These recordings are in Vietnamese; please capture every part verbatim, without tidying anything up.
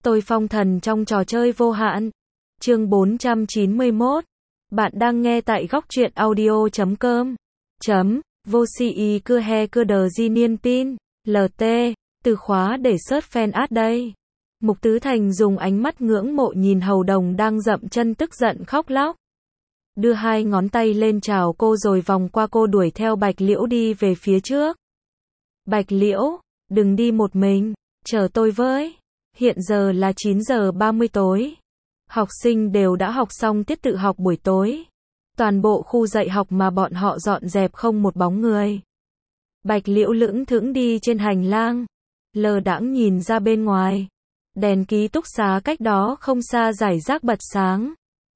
Tôi phong thần trong trò chơi vô hạn. Chương bốn trăm chín mươi mốt. Bạn đang nghe tại góc truyện audio chấm com. Chấm. Vô si y cưa he cưa đờ di niên pin. lờ tê. Từ khóa để search fan art đây. Mục Tứ Thành dùng ánh mắt ngưỡng mộ nhìn hầu đồng đang dậm chân tức giận khóc lóc. Đưa hai ngón tay lên chào cô rồi vòng qua cô đuổi theo Bạch Liễu đi về phía trước. Bạch Liễu, đừng đi một mình, chờ tôi với. Hiện giờ là chín giờ ba mươi tối. Học sinh đều đã học xong tiết tự học buổi tối. Toàn bộ khu dạy học mà bọn họ dọn dẹp không một bóng người. Bạch Liễu lững thững đi trên hành lang, lờ đãng nhìn ra bên ngoài. Đèn ký túc xá cách đó không xa rải rác bật sáng.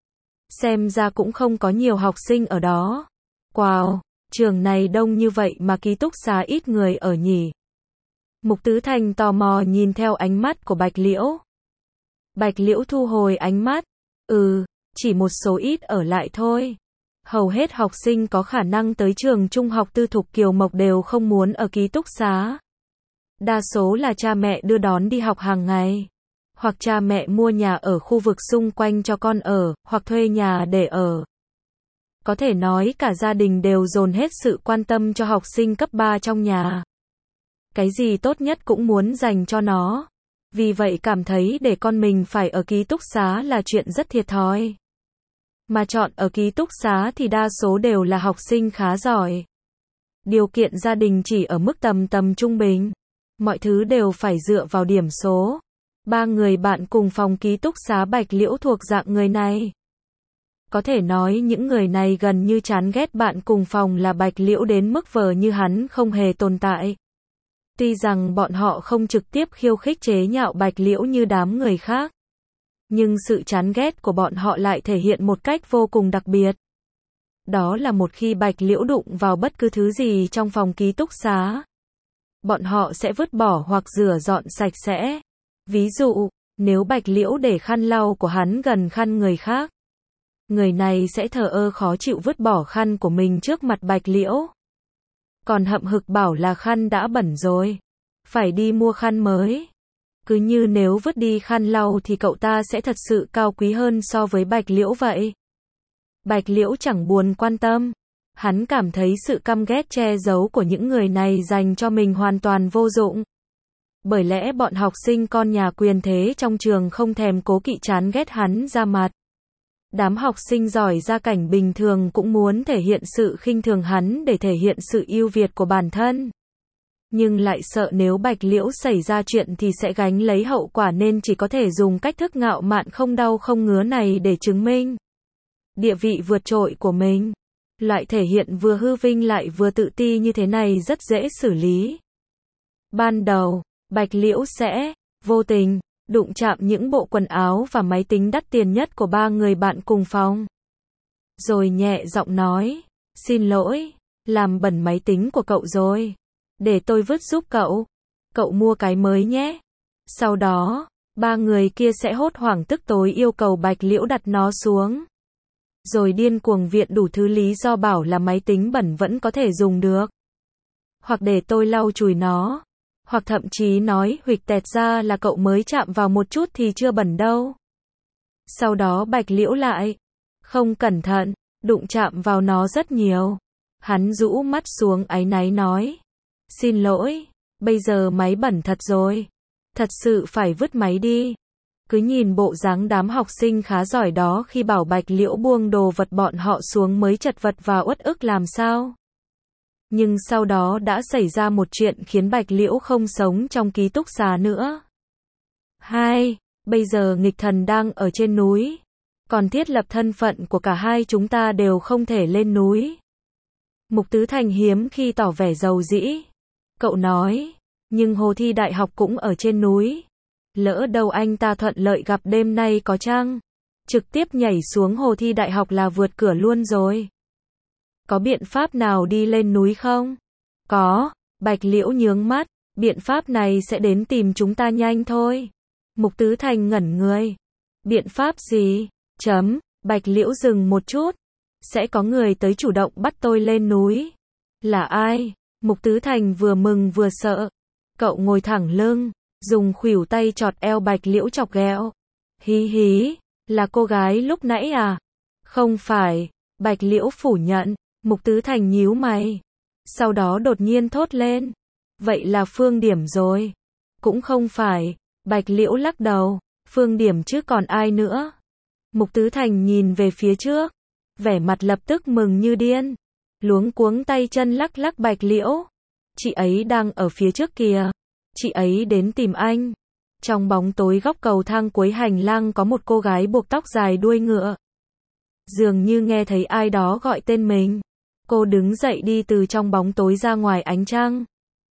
Xem ra cũng không có nhiều học sinh ở đó. Wow, trường này đông như vậy mà ký túc xá ít người ở nhỉ. Mục Tứ Thành tò mò nhìn theo ánh mắt của Bạch Liễu. Bạch Liễu thu hồi ánh mắt. Ừ, chỉ một số ít ở lại thôi. Hầu hết học sinh có khả năng tới trường trung học tư thục Kiều Mộc đều không muốn ở ký túc xá. Đa số là cha mẹ đưa đón đi học hàng ngày. Hoặc cha mẹ mua nhà ở khu vực xung quanh cho con ở, hoặc thuê nhà để ở. Có thể nói cả gia đình đều dồn hết sự quan tâm cho học sinh cấp ba trong nhà. Cái gì tốt nhất cũng muốn dành cho nó. Vì vậy cảm thấy để con mình phải ở ký túc xá là chuyện rất thiệt thòi. Mà chọn ở ký túc xá thì đa số đều là học sinh khá giỏi. Điều kiện gia đình chỉ ở mức tầm tầm trung bình. Mọi thứ đều phải dựa vào điểm số. Ba người bạn cùng phòng ký túc xá Bạch Liễu thuộc dạng người này. Có thể nói những người này gần như chán ghét bạn cùng phòng là Bạch Liễu đến mức vờ như hắn không hề tồn tại. Tuy rằng bọn họ không trực tiếp khiêu khích chế nhạo Bạch Liễu như đám người khác. Nhưng sự chán ghét của bọn họ lại thể hiện một cách vô cùng đặc biệt. Đó là một khi Bạch Liễu đụng vào bất cứ thứ gì trong phòng ký túc xá, bọn họ sẽ vứt bỏ hoặc rửa dọn sạch sẽ. Ví dụ, nếu Bạch Liễu để khăn lau của hắn gần khăn người khác, người này sẽ thờ ơ khó chịu vứt bỏ khăn của mình trước mặt Bạch Liễu. Còn hậm hực bảo là khăn đã bẩn rồi, phải đi mua khăn mới. Cứ như nếu vứt đi khăn lau thì cậu ta sẽ thật sự cao quý hơn so với Bạch Liễu vậy. Bạch Liễu chẳng buồn quan tâm. Hắn cảm thấy sự căm ghét che giấu của những người này dành cho mình hoàn toàn vô dụng. Bởi lẽ bọn học sinh con nhà quyền thế trong trường không thèm cố kỵ chán ghét hắn ra mặt. Đám học sinh giỏi gia cảnh bình thường cũng muốn thể hiện sự khinh thường hắn để thể hiện sự ưu việt của bản thân. Nhưng lại sợ nếu Bạch Liễu xảy ra chuyện thì sẽ gánh lấy hậu quả nên chỉ có thể dùng cách thức ngạo mạn không đau không ngứa này để chứng minh địa vị vượt trội của mình. Loại thể hiện vừa hư vinh lại vừa tự ti như thế này rất dễ xử lý. Ban đầu, Bạch Liễu sẽ vô tình đụng chạm những bộ quần áo và máy tính đắt tiền nhất của ba người bạn cùng phòng. Rồi nhẹ giọng nói, xin lỗi, làm bẩn máy tính của cậu rồi. Để tôi vứt giúp cậu. Cậu mua cái mới nhé. Sau đó, ba người kia sẽ hốt hoảng tức tối yêu cầu Bạch Liễu đặt nó xuống. Rồi điên cuồng viện đủ thứ lý do bảo là máy tính bẩn vẫn có thể dùng được. Hoặc để tôi lau chùi nó. Hoặc thậm chí nói huỵch tẹt ra là cậu mới chạm vào một chút thì chưa bẩn đâu. Sau đó Bạch Liễu lại không cẩn thận, đụng chạm vào nó rất nhiều. Hắn rũ mắt xuống áy náy nói, xin lỗi, bây giờ máy bẩn thật rồi. Thật sự phải vứt máy đi. Cứ nhìn bộ dáng đám học sinh khá giỏi đó khi bảo Bạch Liễu buông đồ vật bọn họ xuống mới chật vật và uất ức làm sao. Nhưng sau đó đã xảy ra một chuyện khiến Bạch Liễu không sống trong ký túc xá nữa. Hai, bây giờ nghịch thần đang ở trên núi. Còn thiết lập thân phận của cả hai chúng ta đều không thể lên núi. Mục Tứ Thành hiếm khi tỏ vẻ giàu dĩ. Cậu nói, nhưng Hồ Thi Đại học cũng ở trên núi. Lỡ đâu anh ta thuận lợi gặp đêm nay có chăng? Trực tiếp nhảy xuống Hồ Thi Đại học là vượt cửa luôn rồi. Có biện pháp nào đi lên núi không? Có, Bạch Liễu nhướng mắt, biện pháp này sẽ đến tìm chúng ta nhanh thôi. Mục Tứ Thành ngẩn người. Biện pháp gì? Chấm, Bạch Liễu dừng một chút. Sẽ có người tới chủ động bắt tôi lên núi. Là ai? Mục Tứ Thành vừa mừng vừa sợ. Cậu ngồi thẳng lưng, dùng khuỷu tay chọt eo Bạch Liễu chọc ghẹo. Hí hí, là cô gái lúc nãy à? Không phải, Bạch Liễu phủ nhận. Mục Tứ Thành nhíu mày. Sau đó đột nhiên thốt lên. Vậy là Phương Điểm rồi. Cũng không phải, Bạch Liễu lắc đầu. Phương Điểm chứ còn ai nữa. Mục Tứ Thành nhìn về phía trước. Vẻ mặt lập tức mừng như điên. Luống cuống tay chân lắc lắc Bạch Liễu. Chị ấy đang ở phía trước kìa. Chị ấy đến tìm anh. Trong bóng tối góc cầu thang cuối hành lang có một cô gái buộc tóc dài đuôi ngựa. Dường như nghe thấy ai đó gọi tên mình. Cô đứng dậy đi từ trong bóng tối ra ngoài ánh trăng.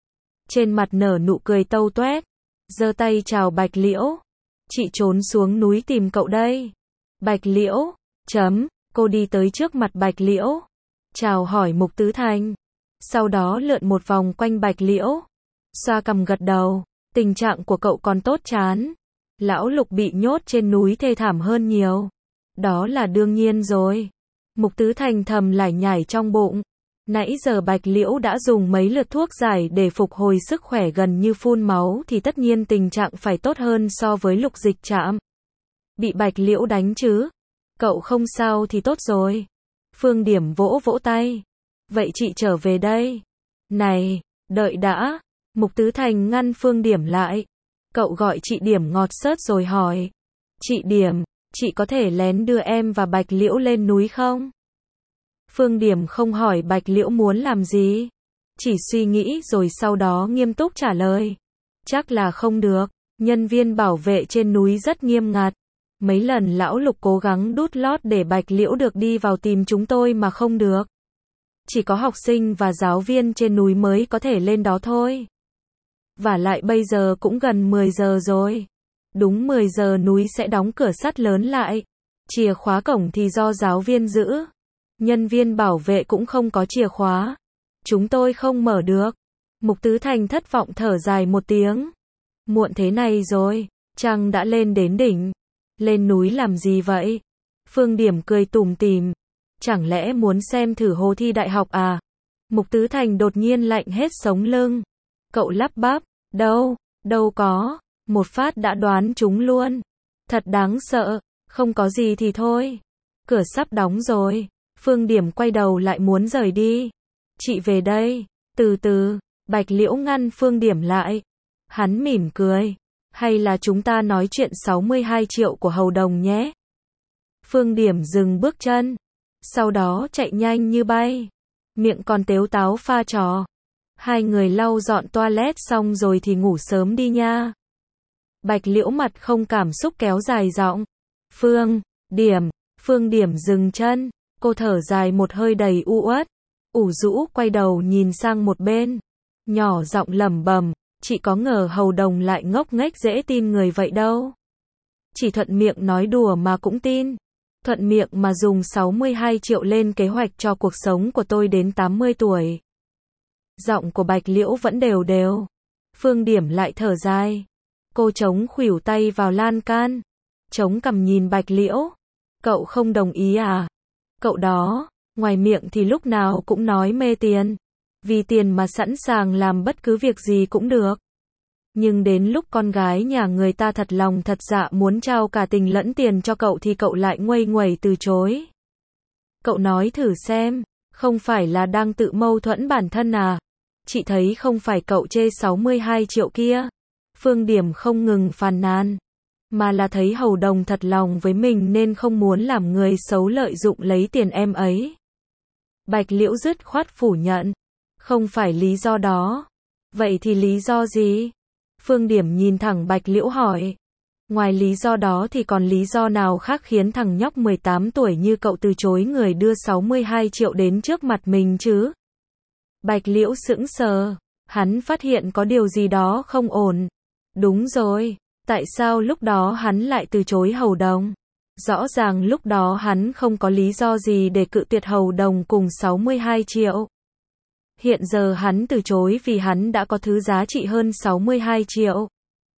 Trên mặt nở nụ cười tâu tuét. Giơ tay chào Bạch Liễu. Chị trốn xuống núi tìm cậu đây. Bạch Liễu, chấm, cô đi tới trước mặt Bạch Liễu. Chào hỏi Mục Tứ Thành. Sau đó lượn một vòng quanh Bạch Liễu. Xoa cằm gật đầu. Tình trạng của cậu còn tốt chán. Lão Lục bị nhốt trên núi thê thảm hơn nhiều. Đó là đương nhiên rồi. Mục Tứ Thành thầm lải nhải trong bụng. Nãy giờ Bạch Liễu đã dùng mấy lượt thuốc giải để phục hồi sức khỏe gần như phun máu thì tất nhiên tình trạng phải tốt hơn so với Lục Dịch Trạm. Bị Bạch Liễu đánh chứ? Cậu không sao thì tốt rồi. Phương Điểm vỗ vỗ tay. Vậy chị trở về đây. Này, đợi đã. Mục Tứ Thành ngăn Phương Điểm lại. Cậu gọi chị Điểm ngọt xớt rồi hỏi. Chị Điểm, chị có thể lén đưa em và Bạch Liễu lên núi không? Phương Điểm không hỏi Bạch Liễu muốn làm gì. Chỉ suy nghĩ rồi sau đó nghiêm túc trả lời. Chắc là không được. Nhân viên bảo vệ trên núi rất nghiêm ngặt. Mấy lần lão Lục cố gắng đút lót để Bạch Liễu được đi vào tìm chúng tôi mà không được. Chỉ có học sinh và giáo viên trên núi mới có thể lên đó thôi. Và lại bây giờ cũng gần mười giờ rồi. Đúng mười giờ núi sẽ đóng cửa sắt lớn lại. Chìa khóa cổng thì do giáo viên giữ. Nhân viên bảo vệ cũng không có chìa khóa. Chúng tôi không mở được. Mục Tứ Thành thất vọng thở dài một tiếng. Muộn thế này rồi, trăng đã lên đến đỉnh. Lên núi làm gì vậy? Phương Điểm cười tủm tỉm. Chẳng lẽ muốn xem thử hồ thi đại học à? Mục Tứ Thành đột nhiên lạnh hết sống lưng. Cậu lắp bắp. Đâu, đâu có. Một phát đã đoán chúng luôn. Thật đáng sợ. Không có gì thì thôi. Cửa sắp đóng rồi. Phương Điểm quay đầu lại muốn rời đi. Chị về đây. Từ từ. Bạch Liễu ngăn Phương Điểm lại. Hắn mỉm cười. Hay là chúng ta nói chuyện sáu mươi hai triệu của Hầu Đồng nhé. Phương Điểm dừng bước chân. Sau đó chạy nhanh như bay. Miệng còn tếu táo pha trò. Hai người lau dọn toilet xong rồi thì ngủ sớm đi nha. Bạch Liễu mặt không cảm xúc kéo dài giọng. Phương Điểm. Phương Điểm dừng chân. Cô thở dài một hơi đầy u uất. Ủ rũ quay đầu nhìn sang một bên. Nhỏ giọng lẩm bẩm. Chị có ngờ Hầu Đồng lại ngốc nghếch dễ tin người vậy đâu. Chỉ thuận miệng nói đùa mà cũng tin. Thuận miệng mà dùng sáu mươi hai triệu lên kế hoạch cho cuộc sống của tôi đến tám mươi tuổi. Giọng của Bạch Liễu vẫn đều đều. Phương Điểm lại thở dài. Cô chống khuỷu tay vào lan can. Chống cằm nhìn Bạch Liễu. Cậu không đồng ý à? Cậu đó, ngoài miệng thì lúc nào cũng nói mê tiền. Vì tiền mà sẵn sàng làm bất cứ việc gì cũng được. Nhưng đến lúc con gái nhà người ta thật lòng thật dạ muốn trao cả tình lẫn tiền cho cậu thì cậu lại nguây nguẩy từ chối. Cậu nói thử xem, không phải là đang tự mâu thuẫn bản thân à? Chị thấy không phải cậu chê sáu mươi hai triệu kia. Phương Điểm không ngừng phàn nàn. Mà là thấy Hầu Đồng thật lòng với mình nên không muốn làm người xấu lợi dụng lấy tiền em ấy. Bạch Liễu dứt khoát phủ nhận. Không phải lý do đó. Vậy thì lý do gì? Phương Điểm nhìn thẳng Bạch Liễu hỏi. Ngoài lý do đó thì còn lý do nào khác khiến thằng nhóc mười tám tuổi như cậu từ chối người đưa sáu mươi hai triệu đến trước mặt mình chứ? Bạch Liễu sững sờ. Hắn phát hiện có điều gì đó không ổn. Đúng rồi. Tại sao lúc đó hắn lại từ chối Hầu Đồng? Rõ ràng lúc đó hắn không có lý do gì để cự tuyệt Hầu Đồng cùng sáu mươi hai triệu. Hiện giờ hắn từ chối vì hắn đã có thứ giá trị hơn sáu mươi hai triệu.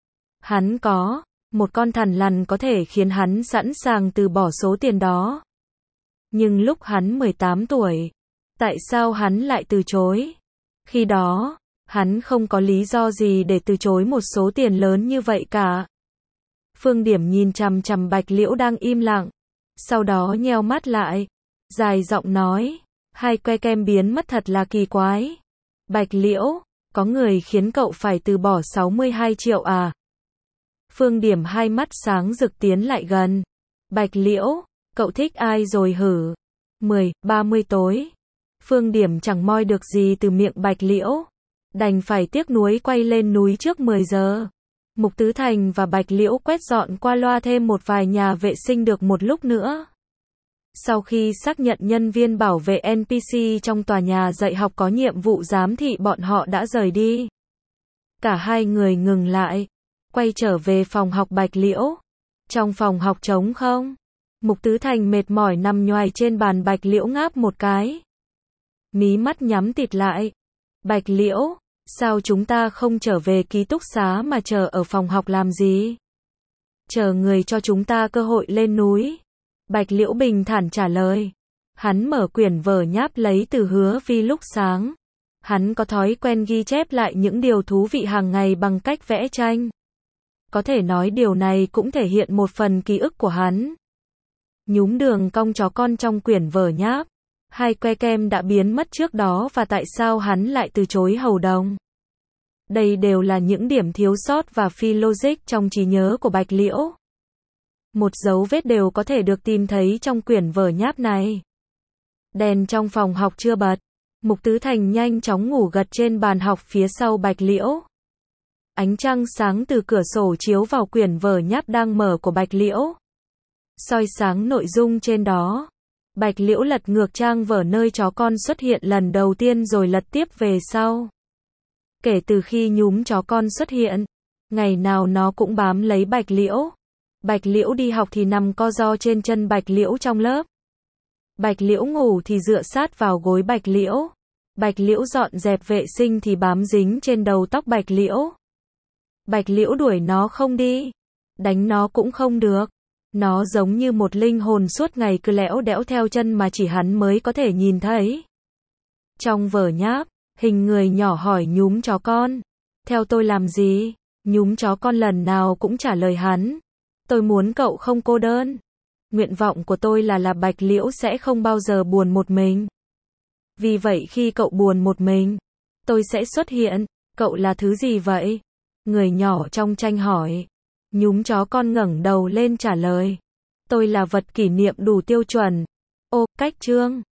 Hắn có một con thằn lằn có thể khiến hắn sẵn sàng từ bỏ số tiền đó. Nhưng lúc hắn mười tám tuổi, tại sao hắn lại từ chối? Khi đó, Hắn không có lý do gì để từ chối một số tiền lớn như vậy cả. Phương Điểm nhìn chằm chằm Bạch Liễu đang im lặng, sau đó nheo mắt lại, dài giọng nói, hai que kem biến mất thật là kỳ quái. Bạch Liễu, có người khiến cậu phải từ bỏ sáu mươi hai triệu à? Phương Điểm hai mắt sáng rực tiến lại gần. Bạch Liễu, cậu thích ai rồi hử? mười, ba mươi tối. Phương Điểm chẳng moi được gì từ miệng Bạch Liễu, đành phải tiếc nuối quay lên núi trước mười giờ. Mục Tứ Thành và Bạch Liễu quét dọn qua loa thêm một vài nhà vệ sinh được một lúc nữa. Sau khi xác nhận nhân viên bảo vệ en pê xê trong tòa nhà dạy học có nhiệm vụ giám thị bọn họ đã rời đi, cả hai người ngừng lại, quay trở về phòng học Bạch Liễu. Trong phòng học trống không, Mục Tứ Thành mệt mỏi nằm nhoài trên bàn. Bạch Liễu ngáp một cái, mí mắt nhắm tịt lại. Bạch Liễu, sao chúng ta không trở về ký túc xá mà chờ ở phòng học làm gì? Chờ người cho chúng ta cơ hội lên núi. Bạch Liễu bình thản trả lời. Hắn mở quyển vở nháp lấy từ Hứa Vi lúc sáng. Hắn có thói quen ghi chép lại những điều thú vị hàng ngày bằng cách vẽ tranh. Có thể nói điều này cũng thể hiện một phần ký ức của hắn. Nhúm đường cong chó con trong quyển vở nháp. Hai que kem đã biến mất trước đó và tại sao hắn lại từ chối hầu đồng? Đây đều là những điểm thiếu sót và phi logic trong trí nhớ của Bạch Liễu. Một dấu vết đều có thể được tìm thấy trong quyển vở nháp này. Đèn trong phòng học chưa bật. Mục Tứ Thành nhanh chóng ngủ gật trên bàn học phía sau Bạch Liễu. Ánh trăng sáng từ cửa sổ chiếu vào quyển vở nháp đang mở của Bạch Liễu, soi sáng nội dung trên đó. Bạch Liễu lật ngược trang vở nơi chó con xuất hiện lần đầu tiên rồi lật tiếp về sau. Kể từ khi nhúm chó con xuất hiện, ngày nào nó cũng bám lấy Bạch Liễu. Bạch Liễu đi học thì nằm co ro trên chân Bạch Liễu trong lớp. Bạch Liễu ngủ thì dựa sát vào gối Bạch Liễu. Bạch Liễu dọn dẹp vệ sinh thì bám dính trên đầu tóc Bạch Liễu. Bạch Liễu đuổi nó không đi, đánh nó cũng không được. Nó giống như một linh hồn suốt ngày cứ lẽo đẽo theo chân mà chỉ hắn mới có thể nhìn thấy. Trong vở nháp, hình người nhỏ hỏi nhúm chó con, theo tôi làm gì? Nhúm chó con lần nào cũng trả lời hắn, tôi muốn cậu không cô đơn. Nguyện vọng của tôi là là Bạch Liễu sẽ không bao giờ buồn một mình. Vì vậy khi cậu buồn một mình, tôi sẽ xuất hiện. Cậu là thứ gì vậy? Người nhỏ trong tranh hỏi. Nhúm chó con ngẩng đầu lên trả lời. Tôi là vật kỷ niệm đủ tiêu chuẩn. Ô, cách chương.